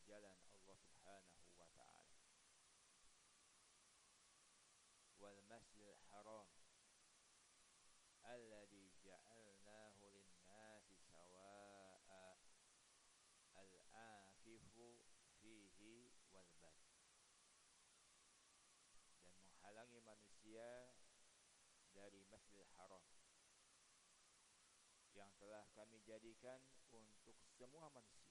jalan Allah Subhanahu wa taala. Wal masjidil haram alladzi ja'alnahu lin-nasi sawaa'a al-aakifu fihi wal bad, dan menghalangi manusia dari Masjidil Haram yang telah kami jadikan untuk semua manusia,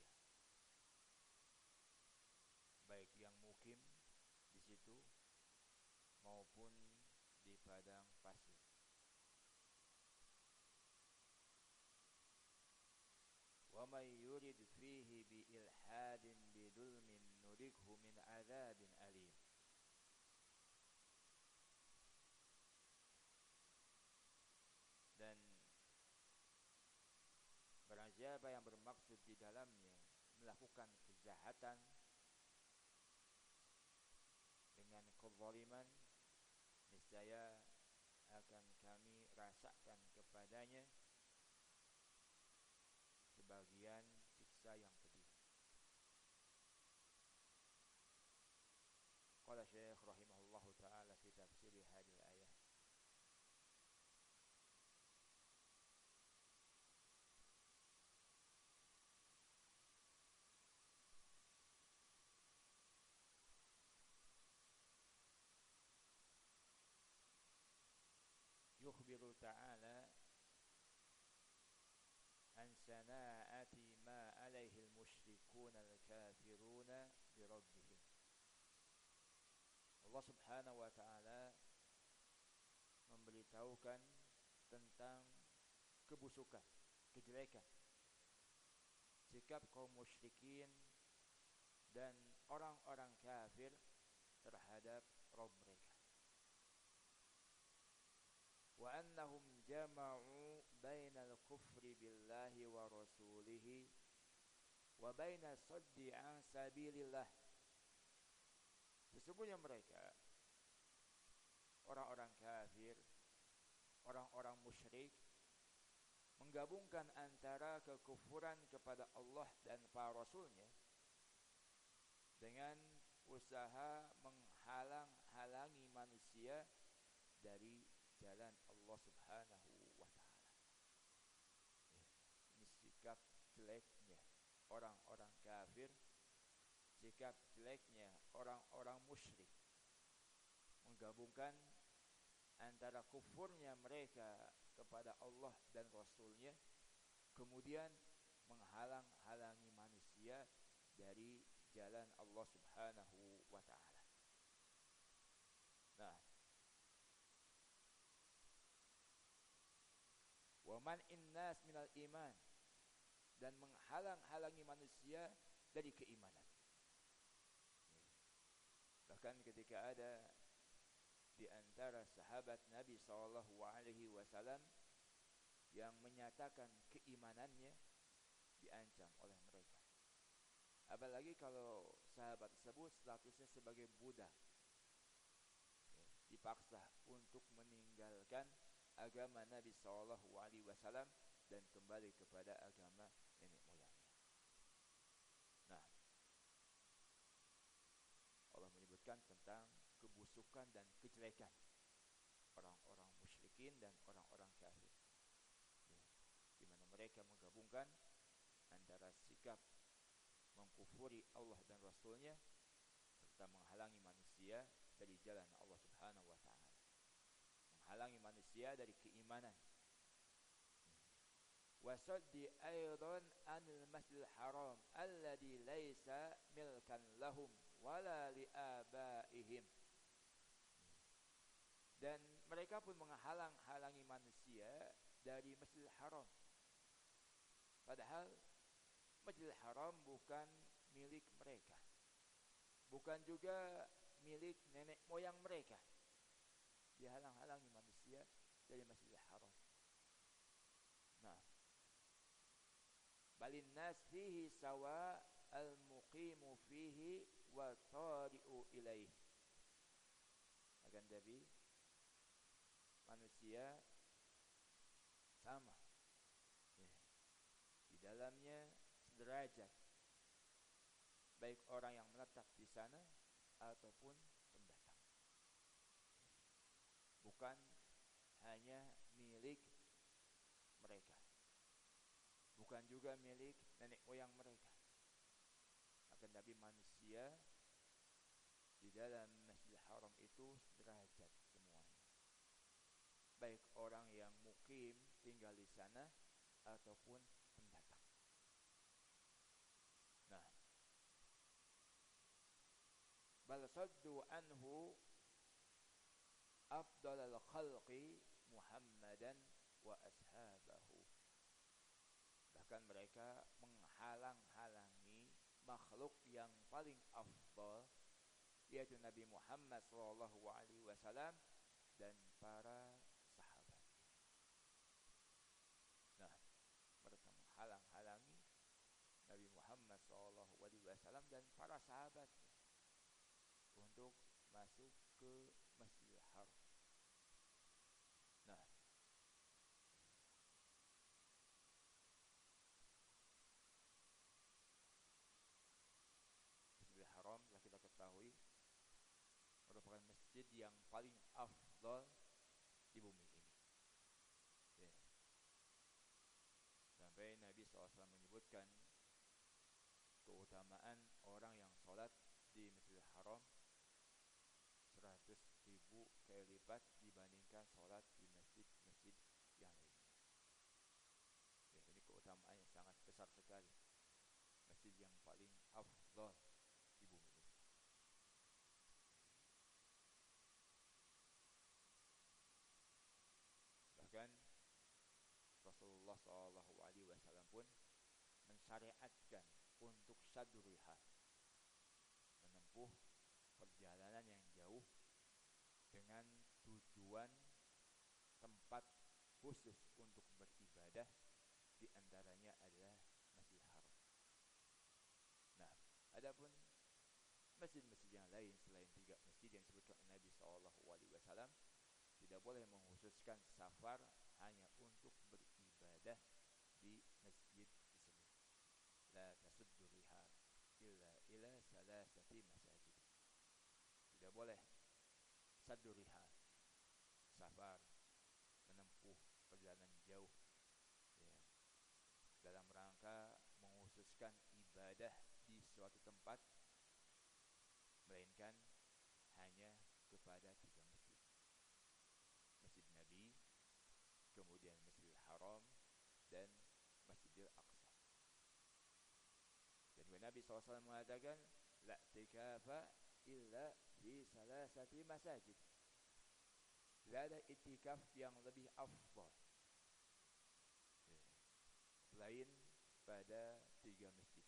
baik yang mukim di situ maupun di padang pasir. Wa may yurid fihi bi ilhadin bidulmin nudikhu min adzabin alim. Dan barang siapa yang bermaksud di dalamnya melakukan kejahatan dengan kezaliman, niscaya akan kami rasakan kepadanya sebagian siksa yang pedih. Qala Syekh rahimahullahu ta'ala fi tafsir hadhihi ayat, yukhbiru ta'ala an sana'ati ma alaihi al-musyrikuna al-kafiruna bi rabbihim. Allah Subhanahu wa ta'ala memberitahukan tentang kebusukan, kejelekan sikap kaum musyrikin dan orang-orang kafir terhadap Rabb mereka. Wa annahum jama'u bainal kufri billahi wa rasulihi wa baina saddi an sabilillah. Sesungguhnya mereka, orang-orang kafir, orang-orang musyrik, menggabungkan antara kekufuran kepada Allah dan para rasulnya dengan usaha menghalang-halangi manusia dari jalan Allah Subhanahu wa ta'ala. Ini sikap jeleknya orang-orang kafir, sikap jeleknya orang-orang musyrik, menggabungkan antara kufurnya mereka kepada Allah dan Rasulnya, kemudian menghalang-halangi manusia dari jalan Allah Subhanahu wa ta'ala. Nah, wa man'in nas minal iman, dan menghalang-halangi manusia dari keimanan. Bahkan ketika ada di antara sahabat Nabi SAW yang menyatakan keimanannya, diancam oleh mereka. Apalagi kalau sahabat tersebut statusnya sebagai budak, dipaksa untuk meninggalkan agama Nabi SAW dan kembali kepada agama nenek moyangnya. Nah, Allah menyebutkan tentang kebusukan dan kejelekan orang-orang musyrikin dan orang-orang kafir, di mana mereka menggabungkan antara sikap mengkufuri Allah dan Rasulnya serta menghalangi manusia dari jalan Allah Subhanahu wa ta'ala, menghalangi manusia dari keimanan. Wasaddi aydan anil masjidil haram alladhi laysa milkan lahum wala liabaihim, dan mereka pun menghalang-halangi manusia dari Masjidil Haram, padahal Masjidil Haram bukan milik mereka, bukan juga milik nenek moyang mereka. Dihalang-halangi manusia dari Masjidil Haram. Nah, balin nas fihi sawa al-muqimu fihi wa tari'u ilaih. Akan tapi manusia sama, di dalamnya sederajat baik orang yang menetap di sana ataupun pendatang. Bukan hanya milik mereka, bukan juga milik nenek moyang mereka, akan tapi manusia di dalam Masjidil Haram itu sederajat semuanya, baik orang yang mukim tinggal di sana ataupun pendatang. Nah, bal saddu anhu afdalal khalqi Muhammadan wa ashabahu. Bahkan mereka menghalang-halangi makhluk yang paling afdal, yaitu Nabi Muhammad sallallahu alaihi wasallam dan para sahabatnya. Nah, mereka menghalang-halangi Nabi Muhammad sallallahu alaihi wasallam dan para sahabatnya untuk masuk ke Masjidil Haram. Nah, Masjidil Haram telah kita ketahui merupakan masjid yang paling afdal di bumi ini. Ya. Sampai Nabi SAW menyebutkan keutamaan orang yang sholat di Masjidil Haram 100.000 kali lipat dibandingkan sholat di masjid-masjid yang lainnya. Ya, ini keutamaan yang sangat besar sekali. Masjid yang paling afdal di bumi ini. Bahkan Rasulullah SAW pun mensyariatkan untuk syaduriha, menempuh perjalanan yang jauh dengan tujuan tempat khusus untuk beribadah, di antaranya adalah Masjidil Haram. Nah, adapun masjid-masjid yang lain selain 3 masjid yang disebutkan oleh Nabi SAW, tidak boleh mengkhususkan safar hanya untuk beribadah di masjid tersebut. La tasuddu rihal illa ila salasati masajid. Tidak boleh saddu rihal, safar, menempuh perjalanan jauh, ya, dalam rangka mengkhususkan ibadah di suatu tempat, melainkan hanya kepada 3 masjid. Masjid Nabi, kemudian Masjidil Haram, dan Masjidil Aqsa. Dan Nabi SAW mengatakan, la i'tikafa illa fi salasati masajid. Tidak ada i'tikaf yang lebih afdal, ya, selain pada 3 masjid.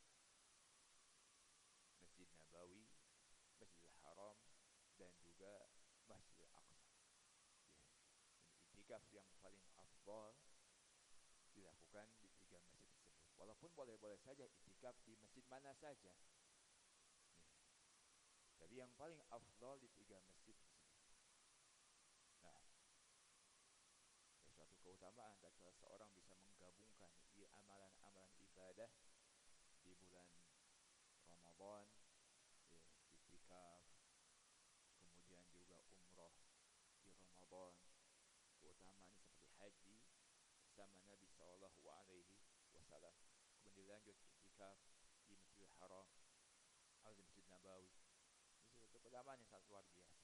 Masjid Nabawi, Masjidil Haram, dan juga Masjidil Aqsa. Ya. I'tikaf yang paling afdal dilakukan di 3 masjid tersebut. Walaupun boleh-boleh saja i'tikaf di masjid mana saja, ya, tapi yang paling afdal di 3 masjid tersebut. Nah, ada suatu keutamaan tatkala seorang bisa menggabungkan amalan-amalan ibadah di bulan Ramadan, ya, i'tikaf, kemudian juga umrah di Ramadan. Keutamaan seperti haji bersama Nabi sallallahu alaihi wasallam, kemudian lanjut i'tikaf di Masjidil Haram atau di Masjid Nabawi. Itu keutamaan yang sangat luar biasa.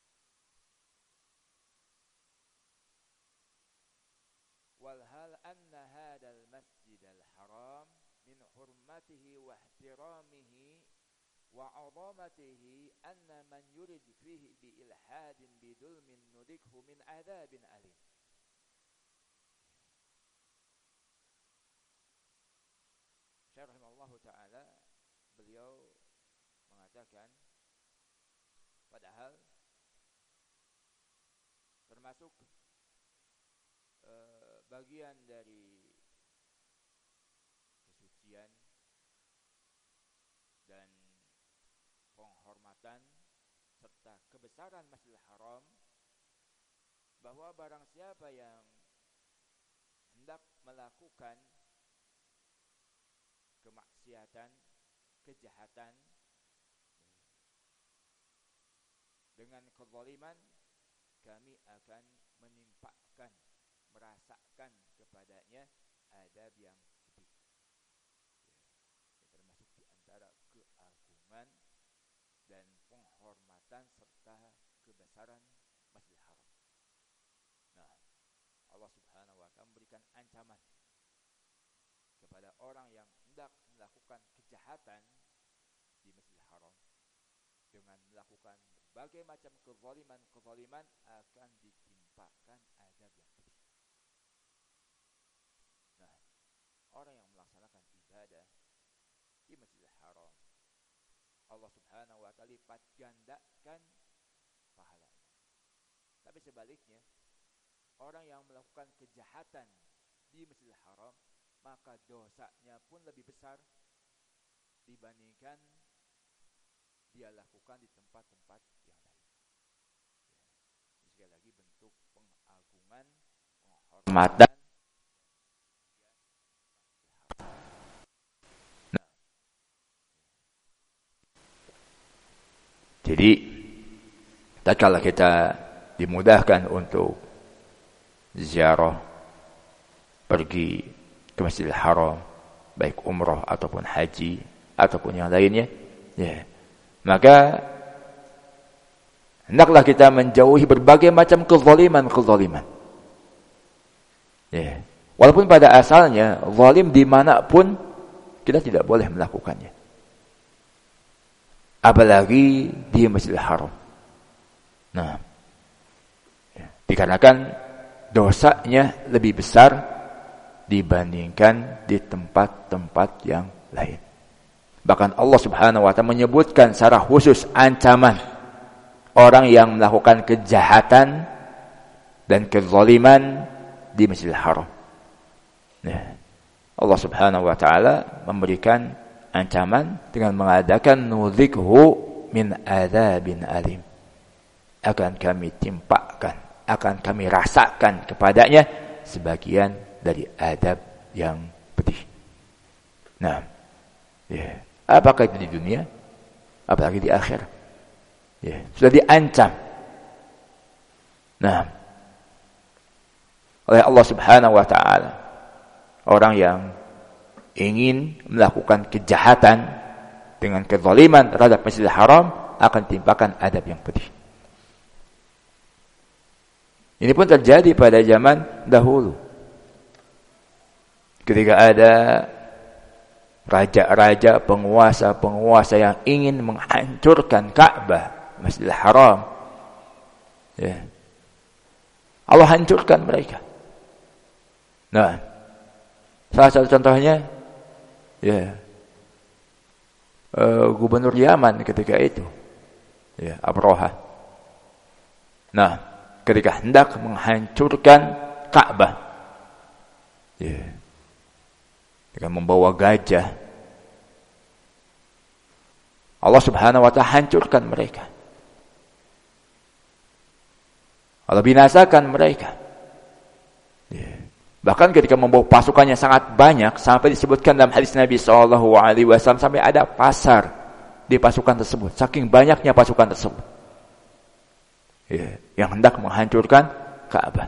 Walhal anna hadal masjidal haram min hurmatihi wa ihtiramihi wa 'azamatihi anna man yurid fihi bi ilhadin bidulmin nudikhu min adzabin alim. Syekh rahimahullahu taala, beliau mengatakan, padahal termasuk bagian dari kesucian dan penghormatan serta kebesaran Masjidil Haram, bahwa barang siapa yang hendak melakukan kemaksiatan, kejahatan dengan kezaliman, kami akan menimpakan, merasakan kepadanya adab yang pedih. Termasuk di antara keagungan dan penghormatan serta kebesaran Masjidil Haram. Nah, Allah Subhanahu wa taala memberikan ancaman kepada orang yang hendak melakukan kejahatan di Masjidil Haram dengan melakukan berbagai macam kezaliman akan ditimpakan azab yang pedih. Nah, orang yang melaksanakan ibadah di Masjidil Haram, Allah Subhanahu wa taala lipat gandakan pahalanya. Tapi sebaliknya, orang yang melakukan kejahatan di Masjidil Haram, maka dosanya pun lebih besar dibandingkan dia lakukan di tempat-tempat yang lain. Ini sekali lagi bentuk pengagungan, penghormatan. Nah, jadi tatkala kita dimudahkan untuk ziarah, pergi ke Masjidil Haram, baik umrah ataupun haji ataupun yang lainnya, ya, maka hendaklah kita menjauhi berbagai macam kezaliman. Ya. Walaupun pada asalnya zalim dimanapun kita tidak boleh melakukannya. Apalagi di Masjidil Haram. Nah, ya, dikarenakan dosanya lebih besar dibandingkan di tempat-tempat yang lain. Bahkan Allah Subhanahu wa taala menyebutkan secara khusus ancaman orang yang melakukan kejahatan dan kezaliman di Masjidil Haram. Ya. Allah Subhanahu wa taala memberikan ancaman dengan mengadakan nudzikhu min adzabin alim. Akan kami timpakan, akan kami rasakan kepadanya sebagian dari adab yang pedih. Nah, ya. Apakah itu di dunia? Apalagi di akhirat. Ya, sudah diancam. Nah, oleh Allah Subhanahu wa taala, orang yang ingin melakukan kejahatan dengan kezaliman terhadap Masjidil Haram akan timpakan adab yang pedih. Ini pun terjadi pada zaman dahulu. Ketika ada raja-raja, penguasa-penguasa yang ingin menghancurkan Ka'bah, Masjidil Haram, ya, Allah hancurkan mereka. Nah, salah satu contohnya, ya, gubernur Yaman ketika itu, ya, Abraha. Nah, ketika hendak menghancurkan Ka'bah, ya, dengan membawa gajah, Allah Subhanahu wa taala hancurkan mereka. Allah binasakan mereka. Ya. Bahkan ketika membawa pasukannya sangat banyak, sampai disebutkan dalam hadis Nabi SAW, sampai ada pasar di pasukan tersebut, saking banyaknya pasukan tersebut, ya, yang hendak menghancurkan Ka'bah.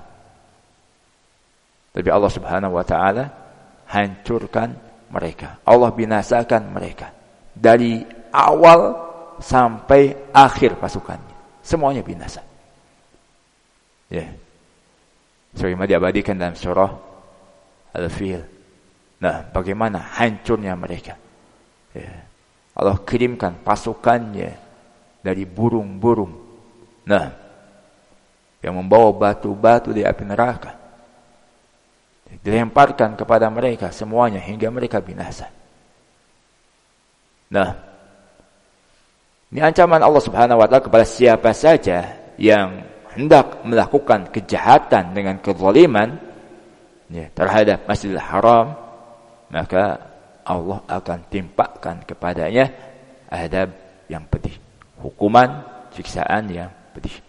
Tapi Allah Subhanahu wa taala hancurkan mereka. Allah binasakan mereka dari awal sampai akhir pasukannya. Semuanya binasa. Ya. Sebagaimana diabadikan dalam surah Al-Fil. Nah, bagaimana hancurnya mereka. Ya. Allah kirimkan pasukannya dari burung-burung. Nah, yang membawa batu-batu di api neraka. Dilemparkan kepada mereka semuanya hingga mereka binasa. Nah, ini ancaman Allah Subhanahu wa taala kepada siapa saja yang hendak melakukan kejahatan dengan kezaliman, ya, terhadap Masjidil Haram, maka Allah akan timpakan kepadanya adab yang pedih, hukuman, siksaan yang pedih.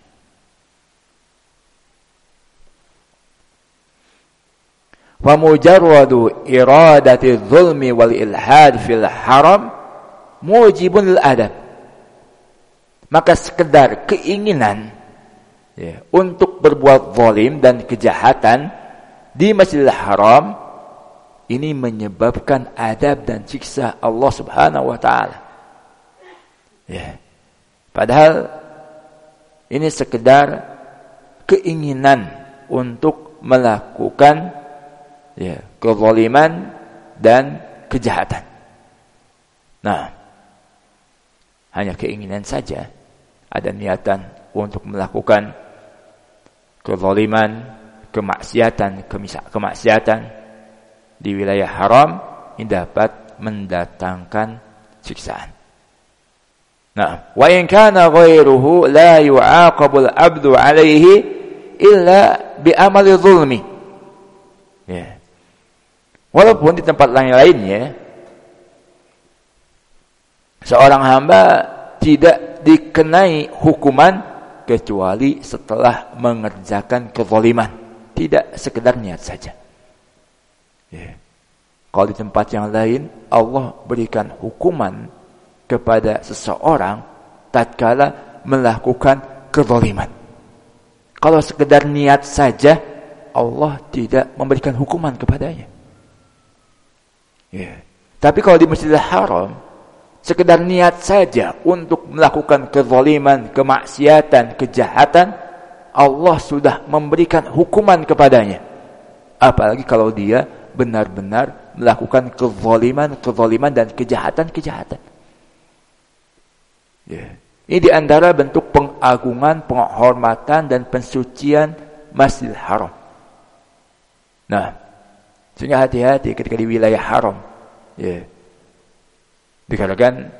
Wa mujarradu iradati dzulmi wal ilhad fil haram mujibun lil adab. Maka sekedar keinginan untuk berbuat zalim dan kejahatan di Masjidil Haram ini menyebabkan adab dan siksa Allah Subhanahu wa taala. Padahal ini sekedar keinginan untuk melakukan kezaliman dan kejahatan. Nah, hanya keinginan saja, ada niatan untuk melakukan kezaliman, kemaksiatan di wilayah haram, ini dapat mendatangkan siksaan. Nah, wa in kana ghairuhu la yu'aqabul 'abdu 'alaihi illa bi amali zulmi. Walaupun di tempat lainnya seorang hamba tidak dikenai hukuman kecuali setelah mengerjakan kezaliman, tidak sekedar niat saja. Kalau di tempat yang lain Allah berikan hukuman kepada seseorang tatkala melakukan kezaliman. Kalau sekedar niat saja Allah tidak memberikan hukuman kepadanya. Tapi kalau di Masjidil Haram sekedar niat saja untuk melakukan kezaliman, kemaksiatan, kejahatan, Allah sudah memberikan hukuman kepadanya. Apalagi kalau dia benar-benar melakukan kezaliman dan kejahatan. Ini di antara bentuk pengagungan, penghormatan dan pensucian Masjidil Haram. Nah, sehingga hati-hati ketika di wilayah haram. Dikatakan,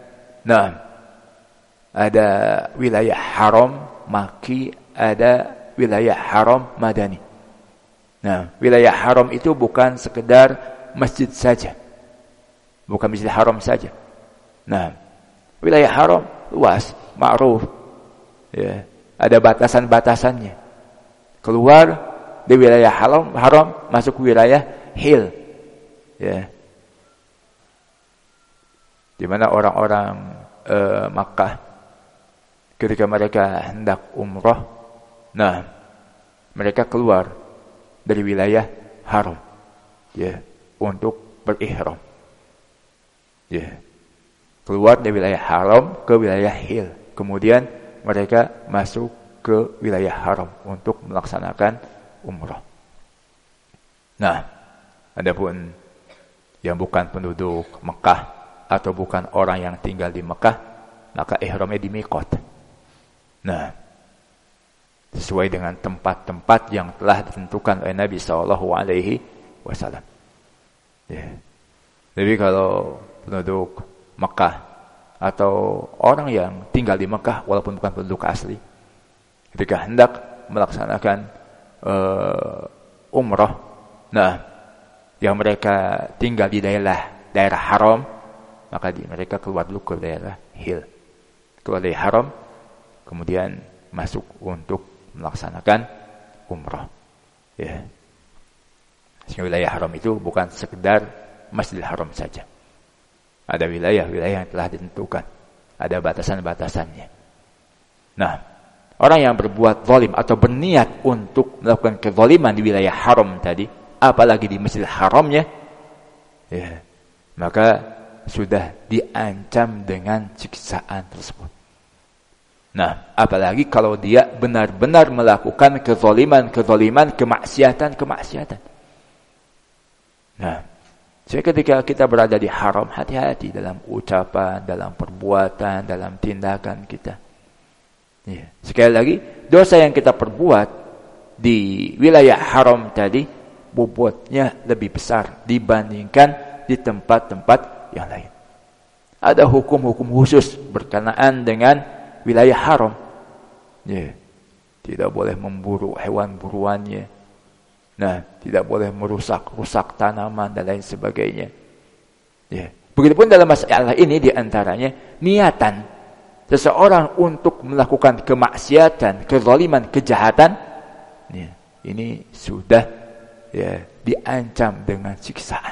ada wilayah haram Makki, ada wilayah haram Madani. Nah, wilayah haram itu bukan sekedar masjid saja. Bukan Masjidil Haram saja. Nah, wilayah haram luas, ma'ruf. Ada batasan-batasannya. Keluar di wilayah haram masuk wilayah hil. Di mana orang-orang Makkah ketika mereka hendak umrah, mereka keluar dari wilayah haram untuk berihram. Keluar dari wilayah haram ke wilayah hil. Kemudian mereka masuk ke wilayah haram untuk melaksanakan umrah. Adapun yang bukan penduduk Mekah atau bukan orang yang tinggal di Mekah, maka ihramnya di miqat. Sesuai dengan tempat-tempat yang telah ditentukan oleh Nabi SAW. Jadi kalau penduduk Mekah atau orang yang tinggal di Mekah walaupun bukan penduduk asli, ketika hendak melaksanakan umrah, yang mereka tinggal di daerah haram, maka mereka keluar dulu ke daerah hil, keluar dari haram, kemudian masuk untuk melaksanakan umrah. Sehingga wilayah haram itu bukan sekedar Masjidil Haram saja. Ada wilayah-wilayah yang telah ditentukan, ada batasan-batasannya. Orang yang berbuat zalim atau berniat untuk melakukan kezaliman di wilayah haram tadi, apalagi di Masjidil Haramnya, maka sudah diancam dengan siksaan tersebut. Apalagi kalau dia benar-benar melakukan kezaliman, kemaksiatan. Jadi ketika kita berada di haram, hati-hati dalam ucapan, dalam perbuatan, dalam tindakan kita. Sekali lagi, dosa yang kita perbuat di wilayah haram tadi bobotnya lebih besar dibandingkan di tempat-tempat yang lain. Ada hukum-hukum khusus berkenaan dengan wilayah haram. Tidak boleh memburu hewan buruannya. Tidak boleh merusak tanaman dan lain sebagainya. Begitupun dalam masalah ini diantaranya niatan seseorang untuk melakukan kemaksiatan, kezaliman, kejahatan, ini sudah diancam dengan siksaan,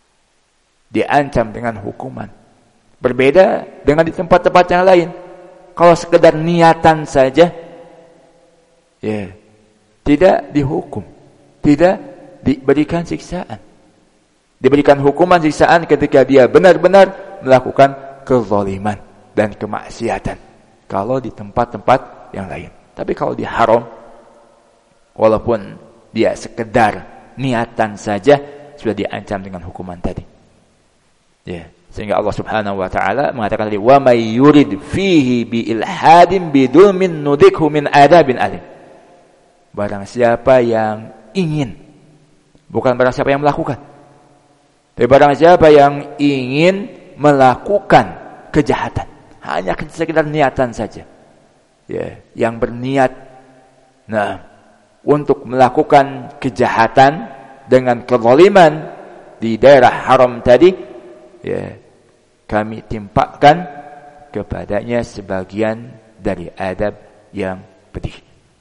diancam dengan hukuman. Berbeda dengan di tempat-tempat yang lain. kalau sekedar niatan saja, ya, tidak dihukum, tidak diberikan siksaan. Diberikan hukuman siksaan ketika dia benar-benar melakukan kezaliman dan kemaksiatan. Kalau di tempat-tempat yang lain. Tapi kalau di haram, walaupun dia sekedar niatan saja, sudah diancam dengan hukuman tadi. Ya, sehingga Allah Subhanahu wa taala mengatakan tadi, "Wa may yurid fihi bi ilhadin bidulmin nudikhu min adabin alim." Barang siapa yang ingin, bukan barang siapa yang melakukan, tapi barang siapa yang ingin melakukan kejahatan, hanya sekedar niatan saja, ya, yang berniat, untuk melakukan kejahatan dengan kezaliman di daerah haram tadi, ya, kami timpakan kepadanya sebagian dari adab yang pedih.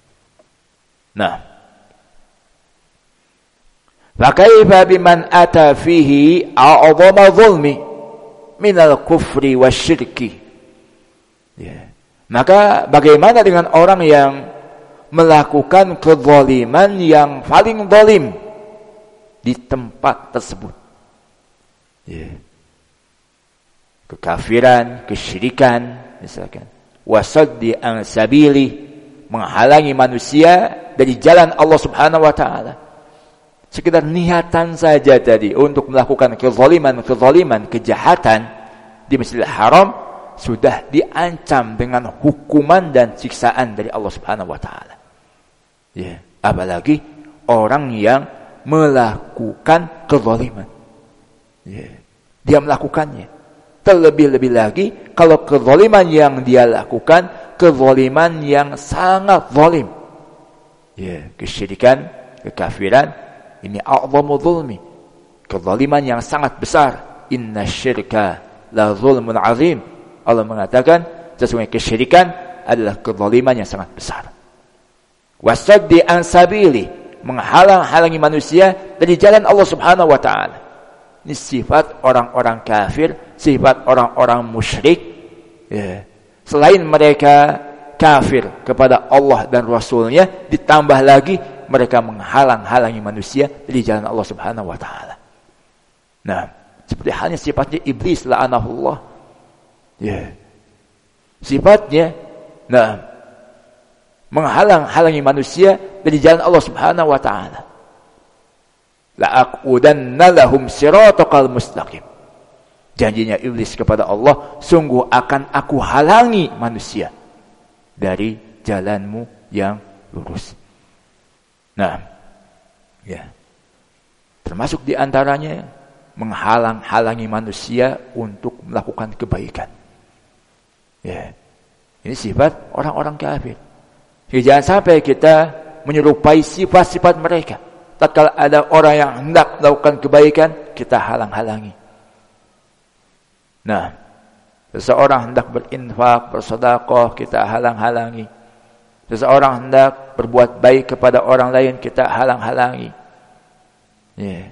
Fakaifa biman ata fihi a'zama zulmi minal kufri wasyirki. Ya. Maka bagaimana dengan orang yang melakukan kezaliman yang paling zalim di tempat tersebut? Ya. Kekafiran, kesyirikan misalkan. Wasaddi an sabili, menghalangi manusia dari jalan Allah Subhanahu wa taala. Sekedar niatan saja tadi untuk melakukan kezaliman, kejahatan di Masjidil Haram sudah diancam dengan hukuman dan siksaan dari Allah Subhanahu wa taala. Ya, apalagi orang yang melakukan kezaliman. Ya, dia melakukannya. Terlebih-lebih lagi kalau kezaliman yang dia lakukan kezaliman yang sangat zalim. Ya, kesyirikan, kekafiran, ini a'zamu zulmi, kezaliman yang sangat besar. Inna syirka la zulmun azim. Allah mengatakan sesungguhnya kesyirikan adalah kezaliman yang sangat besar. Wasaddi an sabili, menghalang-halangi manusia dari jalan Allah Subhanahu wa taala. Ini sifat orang-orang kafir, sifat orang-orang musyrik. Ya. Selain mereka kafir kepada Allah dan Rasulnya, ditambah lagi mereka menghalang-halangi manusia dari jalan Allah Subhanahu wa taala. Seperti halnya sifatnya iblis la'anahullah. Ya. Sifatnya menghalang-halangi manusia dari jalan Allah Subhanahu wa taala. La'aqudanna lahum siratal mustaqim. Janjinya iblis kepada Allah, sungguh akan aku halangi manusia dari jalanmu yang lurus. Ya. Termasuk di antaranya menghalang-halangi manusia untuk melakukan kebaikan. Ya. Ini sifat orang-orang kafir. Jadi jangan sampai kita menyerupai sifat-sifat mereka. Tatkala ada orang yang hendak melakukan kebaikan, kita halang-halangi. Seseorang hendak berinfak, bersedekah, kita halang-halangi. Seseorang hendak berbuat baik kepada orang lain, kita halang-halangi. Yeah.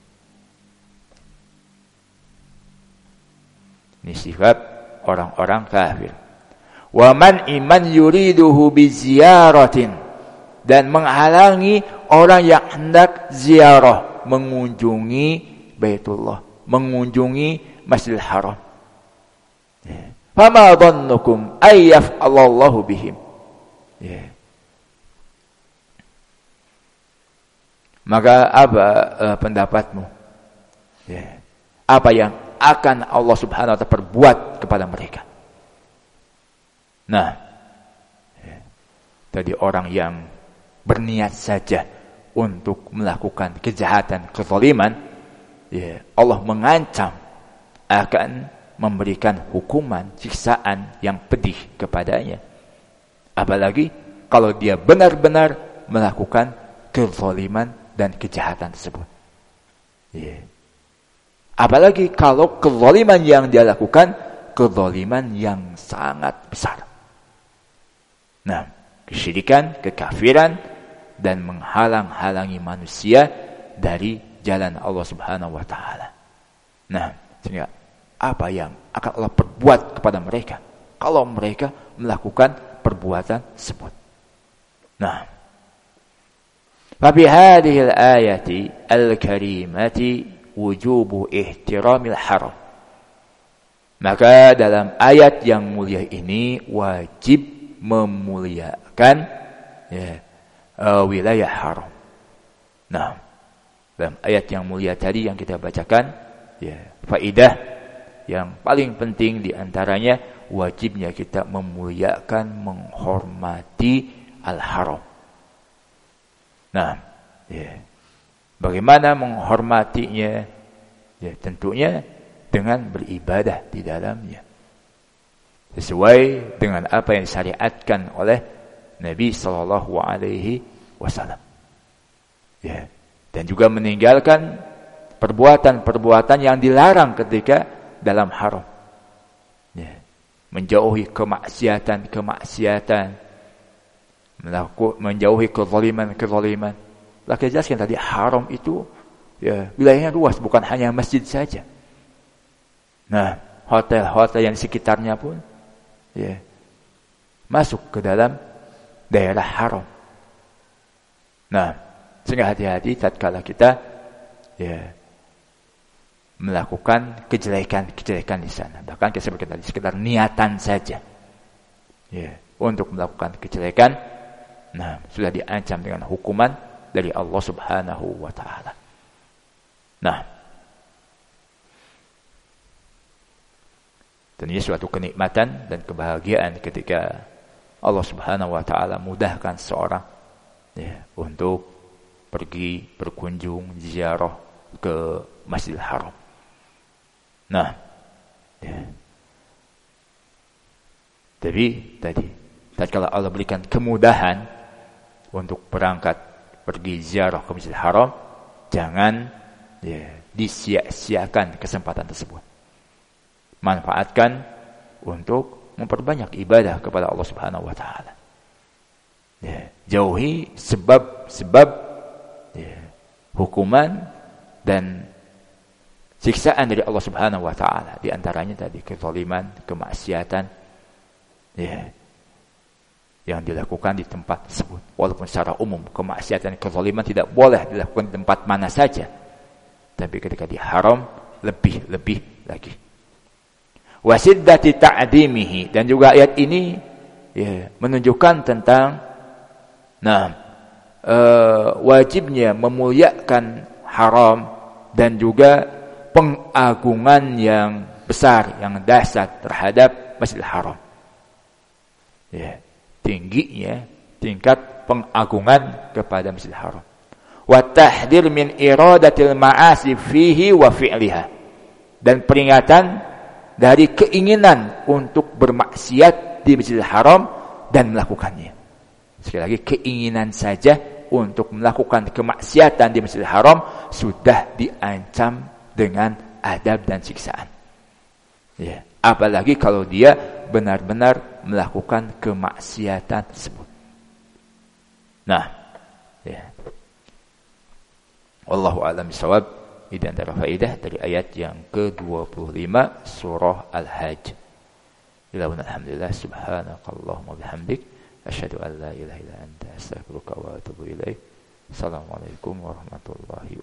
Ini sifat orang-orang kafir. Wa man iman yuriduhu bi ziyaratin, dan menghalangi orang yang hendak ziarah, mengunjungi Baitullah, mengunjungi Masjidil Haram. Fama dhannukum ay yaf'alallahu bihim. Ya. Maka apa pendapatmu? Ya. Apa yang akan Allah Subhanahu wa taala perbuat kepada mereka? Tadi orang yang berniat saja untuk melakukan kejahatan, kezaliman, ya, Allah mengancam akan memberikan hukuman, siksaan yang pedih kepadanya. Apalagi kalau dia benar-benar melakukan kezaliman dan kejahatan tersebut. Yeah. Apalagi kalau kezaliman yang dia lakukan, kezaliman yang sangat besar. Kesyirikan, kekafiran, dan menghalang-halangi manusia dari jalan Allah Subhanahu wa taala. Sehingga apa yang akan Allah perbuat kepada mereka kalau mereka melakukan perbuatan tersebut. Nah, fabi hadhihi al-ayati al-karimati wujubu ihtiramil haram. Maka dalam ayat yang mulia ini wajib memuliakan wilayah haram. Nah, dalam ayat yang mulia tadi yang kita bacakan, faidah yang paling penting diantaranya wajibnya kita memuliakan, menghormati al-haram. Nah, bagaimana menghormatinya? Tentunya dengan beribadah di dalamnya, sesuai dengan apa yang disyariatkan oleh Nabi Sallallahu Alaihi Wasallam. Dan juga meninggalkan perbuatan-perbuatan yang dilarang ketika dalam haram. Menjauhi kemaksiatan, menjauhi kezaliman. Lah kita jelaskan tadi haram itu wilayahnya luas, bukan hanya masjid saja. Nah, hotel-hotel yang di sekitarnya pun masuk ke dalam daerah haram. Nah, sehingga hati-hati tatkala kita melakukan kejelekan di sana. Bahkan kita sebutkan tadi sekedar niatan saja untuk melakukan kejelekan, nah sudah diancam dengan hukuman dari Allah Subhanahu wa taala. Nah, tentunya suatu kenikmatan dan kebahagiaan ketika Allah Subhanahu wa taala mudahkan seorang untuk pergi berkunjung ziarah ke Masjidil Haram. Nah, tapi tadi tatkala Allah berikan kemudahan untuk berangkat pergi ziarah ke Masjidil Haram, jangan disia-siakan kesempatan tersebut. Manfaatkan untuk memperbanyak ibadah kepada Allah Subhanahu wa taala. Jauhi sebab-sebab hukuman dan siksaan dari Allah Subhanahu wa taala, di antaranya tadi kezaliman, kemaksiatan yang dilakukan di tempat tersebut. Walaupun secara umum kemaksiatan, kezaliman tidak boleh dilakukan di tempat mana saja, tapi ketika di haram lebih lagi. Wasiddati ta'dimihi, dan juga ayat ini menunjukkan tentang wajibnya memuliakan haram dan juga pengagungan yang besar, yang dahsyat terhadap Masjidil Haram. Tingginya tingkat pengagungan kepada Masjidil Haram. Wa tahdir min iradatil ma'asi fihi wa fi'liha, dan peringatan dari keinginan untuk bermaksiat di Masjidil Haram dan melakukannya. Sekali lagi, keinginan saja untuk melakukan kemaksiatan di Masjidil Haram sudah diancam dengan adab dan siksaan. Apalagi kalau dia benar-benar melakukan kemaksiatan tersebut. Nah, wallahu a'lam bishawab. Ini antara faedah dari ayat yang ke-25 surah Al-Hajj. Alhamdulillah, subhanakallahumma bihamdik, asyhadu an la ilaha illa anta, astaghfiruka wa atubu ilaik. Assalamualaikum warahmatullahi